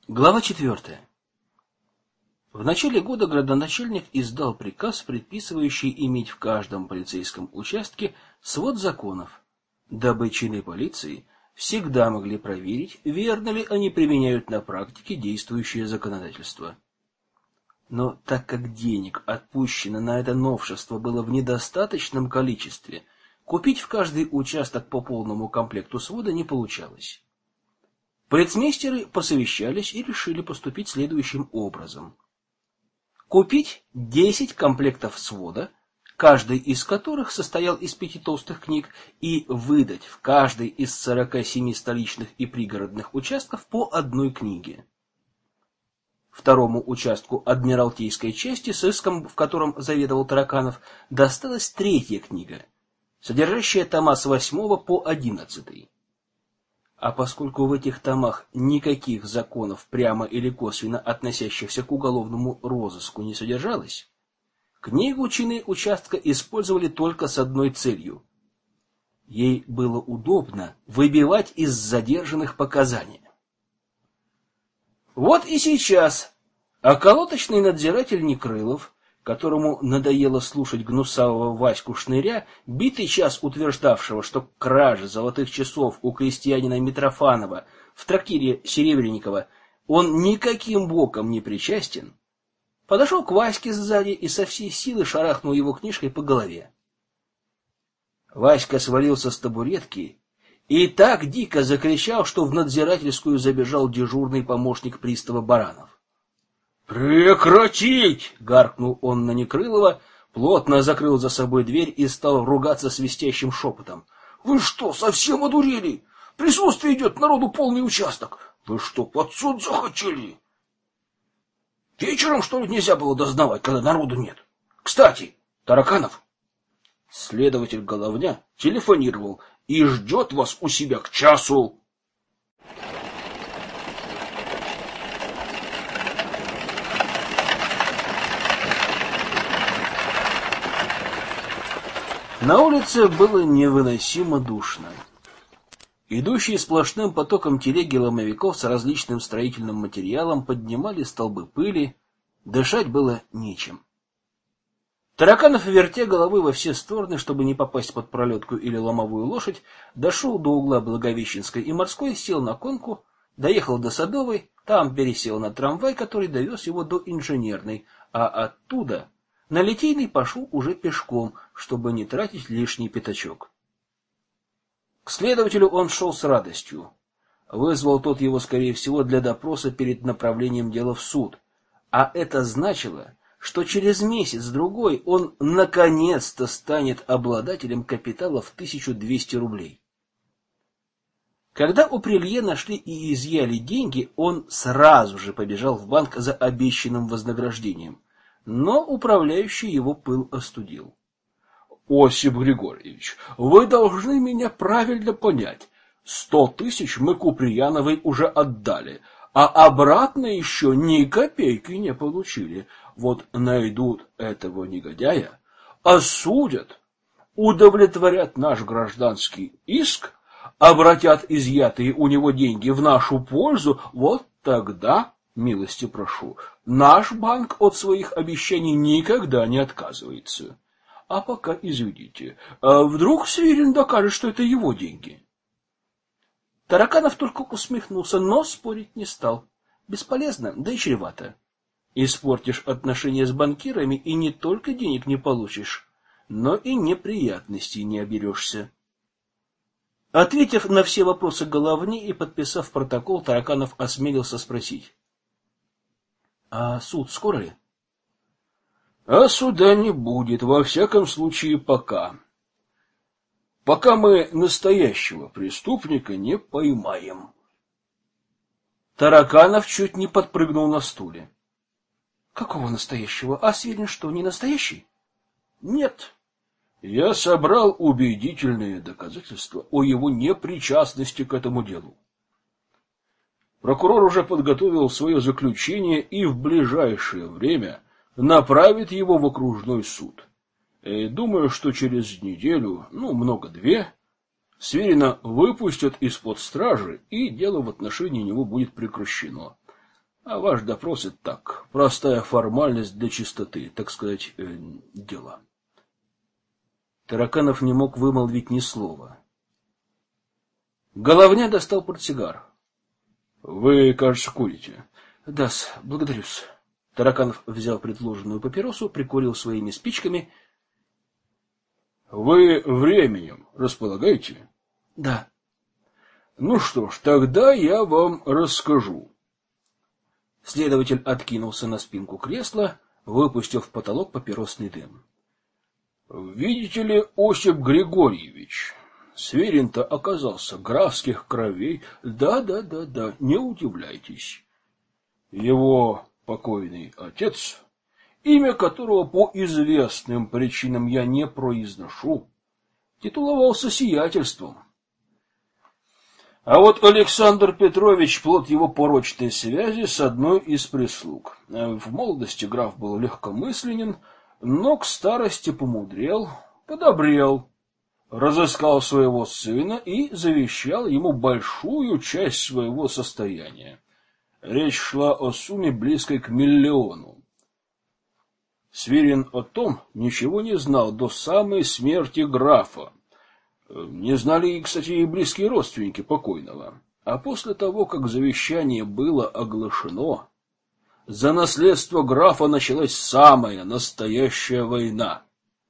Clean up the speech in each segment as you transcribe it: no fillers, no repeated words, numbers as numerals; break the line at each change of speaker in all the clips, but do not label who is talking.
Глава 4. В начале года градоначальник издал приказ, предписывающий иметь в каждом полицейском участке свод законов, дабы чины полиции всегда могли проверить, верно ли они применяют на практике действующее законодательство. Но так как денег, отпущено на это новшество, было в недостаточном количестве, купить в каждый участок по полному комплекту свода не получалось. Полицмейстеры посовещались и решили поступить следующим образом. Купить 10 комплектов свода, каждый из которых состоял из 5 толстых книг, и выдать в каждый из 47 столичных и пригородных участков по одной книге. Второму участку Адмиралтейской части, с иском, в котором заведовал Тараканов, досталась третья книга, содержащая тома с 8 по 11. А поскольку в этих томах никаких законов, прямо или косвенно относящихся к уголовному розыску, не содержалось, книгу чины участка использовали только с одной целью. Ей было удобно выбивать из задержанных показания. Вот и сейчас околоточный надзиратель Некрылов, которому надоело слушать гнусавого Ваську Шныря, битый час утверждавшего, что к краже золотых часов у крестьянина Митрофанова в трактире Серебренникова он никаким боком не причастен, подошел к Ваське сзади и со всей силы шарахнул его книжкой по голове. Васька свалился с табуретки и так дико закричал, что в надзирательскую забежал дежурный помощник пристава Баранов. «Прекратить!» — гаркнул он на Некрылова, плотно закрыл за собой дверь и стал ругаться свистящим шепотом. «Вы что, совсем одурели? Присутствие идет, народу полный участок. Вы что, под суд захотели? Вечером, что ли, нельзя было дознавать, когда народу нет? Кстати, Тараканов, следователь Головня, телефонировал и ждет вас у себя к часу». На улице было невыносимо душно. Идущие сплошным потоком телеги ломовиков с различным строительным материалом поднимали столбы пыли, дышать было нечем. Тараканов, вертя головой во все стороны, чтобы не попасть под пролетку или ломовую лошадь, дошел до угла Благовещенской и Морской, сел на конку, доехал до Садовой, там пересел на трамвай, который довез его до Инженерной, а оттуда на Литейный пошел уже пешком, чтобы не тратить лишний пятачок. К следователю он шел с радостью. Вызвал тот его, скорее всего, для допроса перед направлением дела в суд. А это значило, что через месяц-другой он наконец-то станет обладателем капитала в 1200 рублей. Когда у Прелье нашли и изъяли деньги, он сразу же побежал в банк за обещанным вознаграждением. Но управляющий его пыл остудил. — Осип Григорьевич, вы должны меня правильно понять. 100 тысяч мы Куприяновой уже отдали, а обратно еще ни копейки не получили. Вот найдут этого негодяя, осудят, удовлетворят наш гражданский иск, обратят изъятые у него деньги в нашу пользу, вот тогда, милости прошу, наш банк от своих обещаний никогда не отказывается. А пока, извините, вдруг Свирин докажет, что это его деньги? Тараканов только усмехнулся, но спорить не стал. Бесполезно, да и чревато. Испортишь отношения с банкирами и не только денег не получишь, но и неприятностей не оберешься. Ответив на все вопросы Головни и подписав протокол, Тараканов осмелился спросить: — А суд скоро ли? — А суда не будет, во всяком случае, пока. Пока мы настоящего преступника не поймаем. Тараканов чуть не подпрыгнул на стуле. — Какого настоящего? А Свирин что, не настоящий? — Нет. Я собрал убедительные доказательства о его непричастности к этому делу. Прокурор уже подготовил свое заключение и в ближайшее время направит его в окружной суд. И думаю, что через неделю, много-две, Свирина выпустят из-под стражи, и дело в отношении него будет прекращено. А ваш допрос — это так, простая формальность для чистоты, так сказать, дела. Тараканов не мог вымолвить ни слова. Головня достал портсигар. — Вы, кажется, курите. — Да-с, благодарю-с. Тараканов взял предложенную папиросу, прикурил своими спичками. — Вы временем располагаете? — Да. — Ну что ж, тогда я вам расскажу. Следователь откинулся на спинку кресла, выпустил в потолок папиросный дым. — Видите ли, Осип Григорьевич, Сверин-то оказался графских кровей. Да, не удивляйтесь. Его покойный отец, имя которого по известным причинам я не произношу, титуловался сиятельством. А вот Александр Петрович — плод его порочной связи с одной из прислуг. В молодости граф был легкомысленен, но к старости помудрел, подобрел, разыскал своего сына и завещал ему большую часть своего состояния. Речь шла о сумме, близкой к 1 миллиону. Сверин о том ничего не знал до самой смерти графа. Не знали, кстати, и близкие родственники покойного. А после того, как завещание было оглашено, за наследство графа началась самая настоящая война.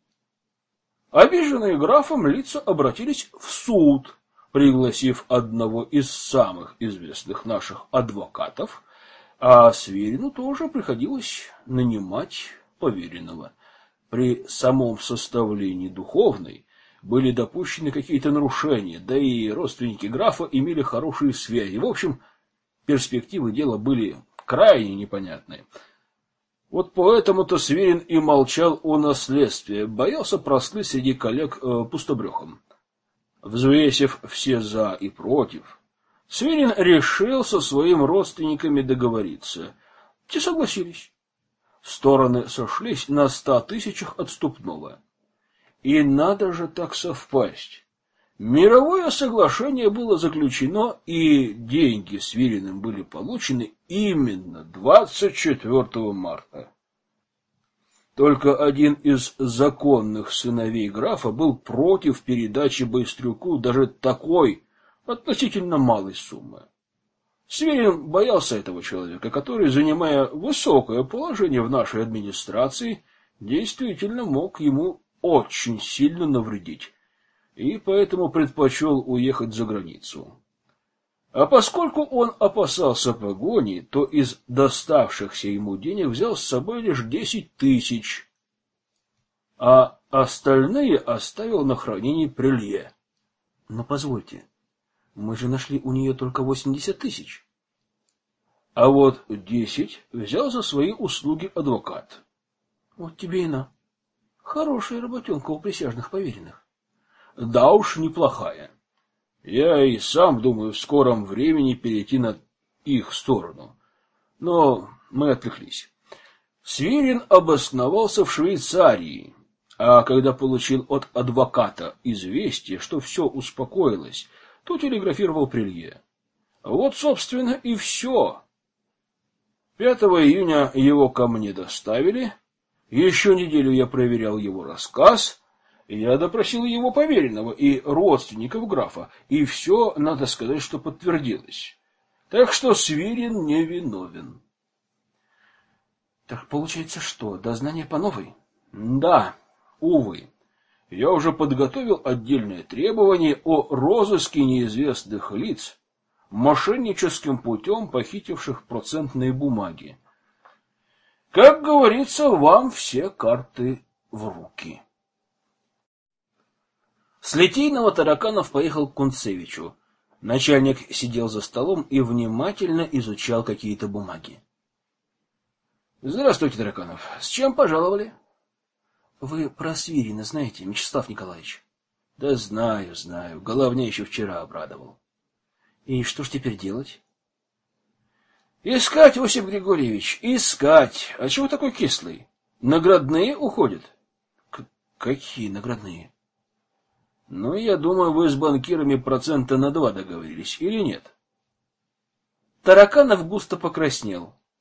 Обиженные графом лица обратились в суд, пригласив одного из самых известных наших адвокатов, а Сверину тоже приходилось нанимать поверенного. При самом составлении духовной были допущены какие-то нарушения, да и родственники графа имели хорошие связи. В общем, перспективы дела были крайне непонятные. Вот поэтому-то Сверин и молчал о наследстве, боялся прослыть среди коллег пустобрехом. Взвесив все за и против, Сверин решил со своими родственниками договориться. Те согласились. Стороны сошлись на 100 тысячах отступного. И надо же так совпасть. Мировое соглашение было заключено, и деньги Свериным были получены именно 24 марта. Только один из законных сыновей графа был против передачи Быстрюку даже такой относительно малой суммы. Сверин боялся этого человека, который, занимая высокое положение в нашей администрации, действительно мог ему очень сильно навредить, и поэтому предпочел уехать за границу. А поскольку он опасался погони, то из доставшихся ему денег взял с собой лишь 10 тысяч, а остальные оставил на хранении при Лье. Но позвольте, мы же нашли у нее только 80 тысяч. А вот 10 взял за свои услуги адвокат. Вот тебе и на. Хорошая работенка у присяжных поверенных. Да уж, неплохая. Я и сам думаю в скором времени перейти на их сторону. Но мы отвлеклись. Сверин обосновался в Швейцарии, а когда получил от адвоката известие, что все успокоилось, то телеграфировал при Лье. Вот, собственно, и все. 5 июня его ко мне доставили. Еще неделю я проверял его рассказ. Я допросил его поверенного и родственников графа, и все, надо сказать, что подтвердилось. Так что Сверин невиновен. Так получается что, дознание по новой? Да, увы. Я уже подготовил отдельное требование о розыске неизвестных лиц, мошенническим путем похитивших процентные бумаги. Как говорится, вам все карты в руки. С Литейного Тараканов поехал к Кунцевичу. Начальник сидел за столом и внимательно изучал какие-то бумаги. — Здравствуйте, Тараканов. С чем пожаловали? — Вы про Свирина знаете, Мячеслав Николаевич? — Да знаю. Головня еще вчера обрадовал. — И что ж теперь делать? — Искать, Осип Григорьевич, искать. А чего такой кислый? Наградные уходят? — Какие наградные? — Ну, я думаю, вы с банкирами 2% договорились, или нет? Тараканов густо покраснел.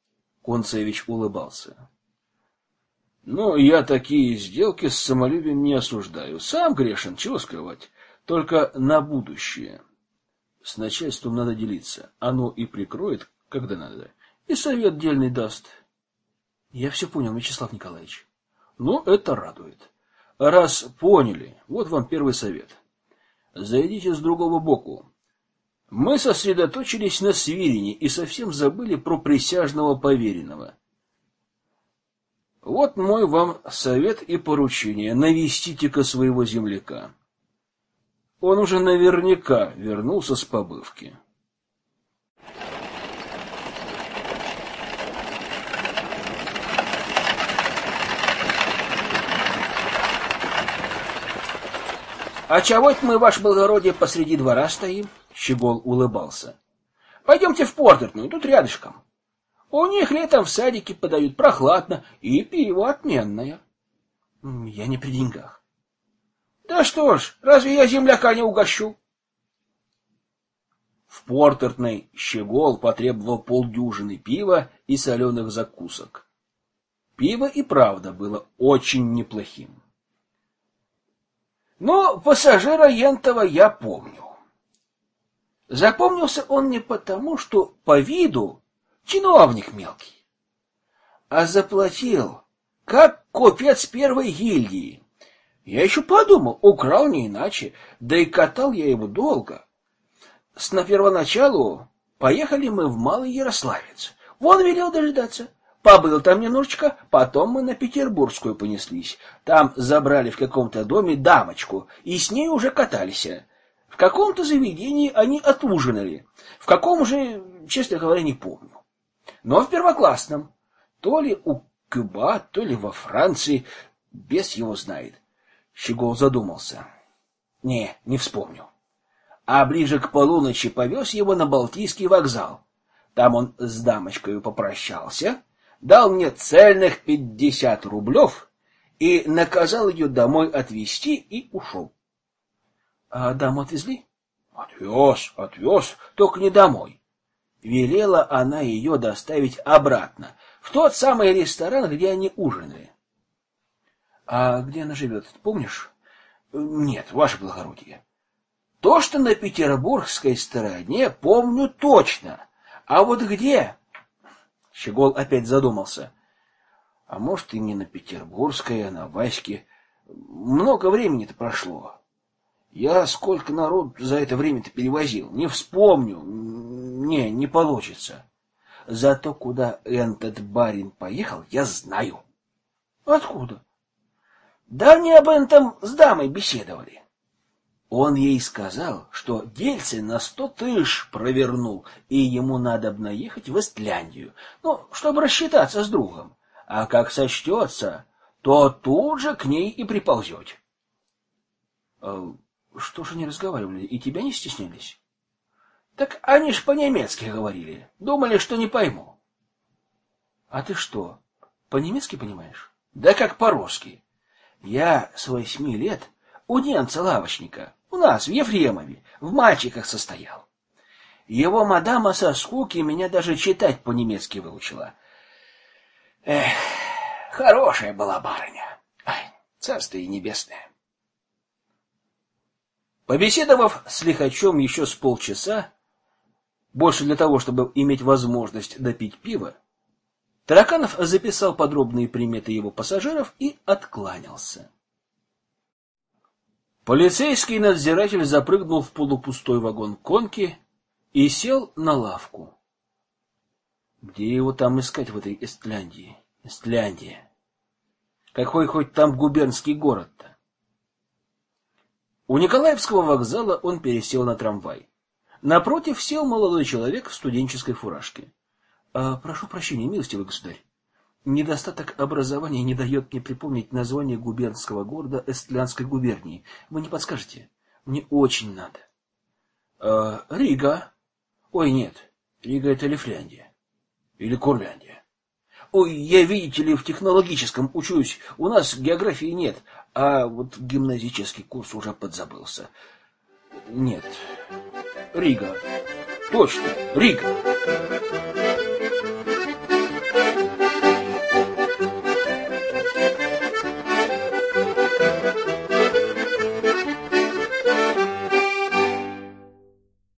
Концевич улыбался. Но я такие сделки с самолюбием не осуждаю. Сам грешен, чего скрывать. Только на будущее. С начальством надо делиться. Оно и прикроет, когда надо. И совет дельный даст. Я все понял, Вячеслав Николаевич. Ну, это радует. Раз поняли, вот вам первый совет. Зайдите с другого боку. Мы сосредоточились на Свирине и совсем забыли про присяжного поверенного. Вот мой вам совет и поручение. Навестите-ка своего земляка. Он уже наверняка вернулся с побывки. — А чего это мы, ваше благородие, посреди двора стоим? — Щегол улыбался. — Пойдемте в Портертную, тут рядышком. У них летом в садике подают прохладно, и пиво отменное. — Я не при деньгах. — Да что ж, разве я земляка не угощу? В Портертной Щегол потребовал полдюжины пива и соленых закусок. Пиво и правда было очень неплохим. Но пассажира ентова я помню. Запомнился он не потому, что по виду чиновник мелкий, а заплатил, как купец первой гильдии. Я еще подумал, украл не иначе, да и катал я его долго. На первоначалу поехали мы в Малый Ярославец. Вон велел дожидаться. Побыл там немножечко, потом мы на Петербургскую понеслись. Там забрали в каком-то доме дамочку, и с ней уже катались. В каком-то заведении они отужинали. В каком же, честно говоря, не помню. Но в первоклассном. То ли у Кюба, то ли во Франции. Бес его знает. Щегол задумался. Не вспомню. А ближе к полуночи повез его на Балтийский вокзал. Там он с дамочкой попрощался, дал мне цельных 50 рублев и наказал ее домой отвезти и ушел. — А даму отвезли? — Отвез, только не домой. Велела она ее доставить обратно, в тот самый ресторан, где они ужинали. — А где она живет, помнишь? — Нет, ваше благородие. То, что на петербургской стороне, помню точно. А вот где? Щегол опять задумался. А может, и не на петербургской, а на Ваське. Много времени-то прошло. Я сколько народ за это время-то перевозил. Не вспомню. Не получится. Зато куда этот барин поехал, я знаю. Откуда? Да они об этом с дамой беседовали. Он ей сказал, что дельце на 100 тысяч провернул, и ему надобно ехать в Эстляндию, чтобы рассчитаться с другом. А как сочтется, то тут же к ней и приползете. Что же они разговаривали, и тебя не стеснялись? Так они ж по-немецки говорили, думали, что не пойму. А ты что, по-немецки понимаешь? Да как по-русски. Я с 8 лет у немца-лавочника, у нас в Ефремове, в мальчиках состоял. Его мадама со скуки меня даже читать по-немецки выучила. Эх, хорошая была барыня. Ай, царствие небесное. Побеседовав с лихачом еще с полчаса, больше для того, чтобы иметь возможность допить пиво, Тараканов записал подробные приметы его пассажиров и откланялся. Полицейский надзиратель запрыгнул в полупустой вагон конки и сел на лавку. Где его там искать в этой Эстляндии? Эстляндия. Какой хоть там губернский город-то? У Николаевского вокзала он пересел на трамвай. Напротив сел молодой человек в студенческой фуражке. Прошу прощения, милостивый государь. Недостаток образования не дает мне припомнить название губернского города Эстлянской губернии. Вы не подскажете? Мне очень надо. Рига. Ой, нет. Рига — это Лифляндия. Или Курляндия. Ой, я, видите ли, в технологическом учусь. У нас географии нет. А вот гимназический курс уже подзабылся. Нет. Рига. Точно, Рига.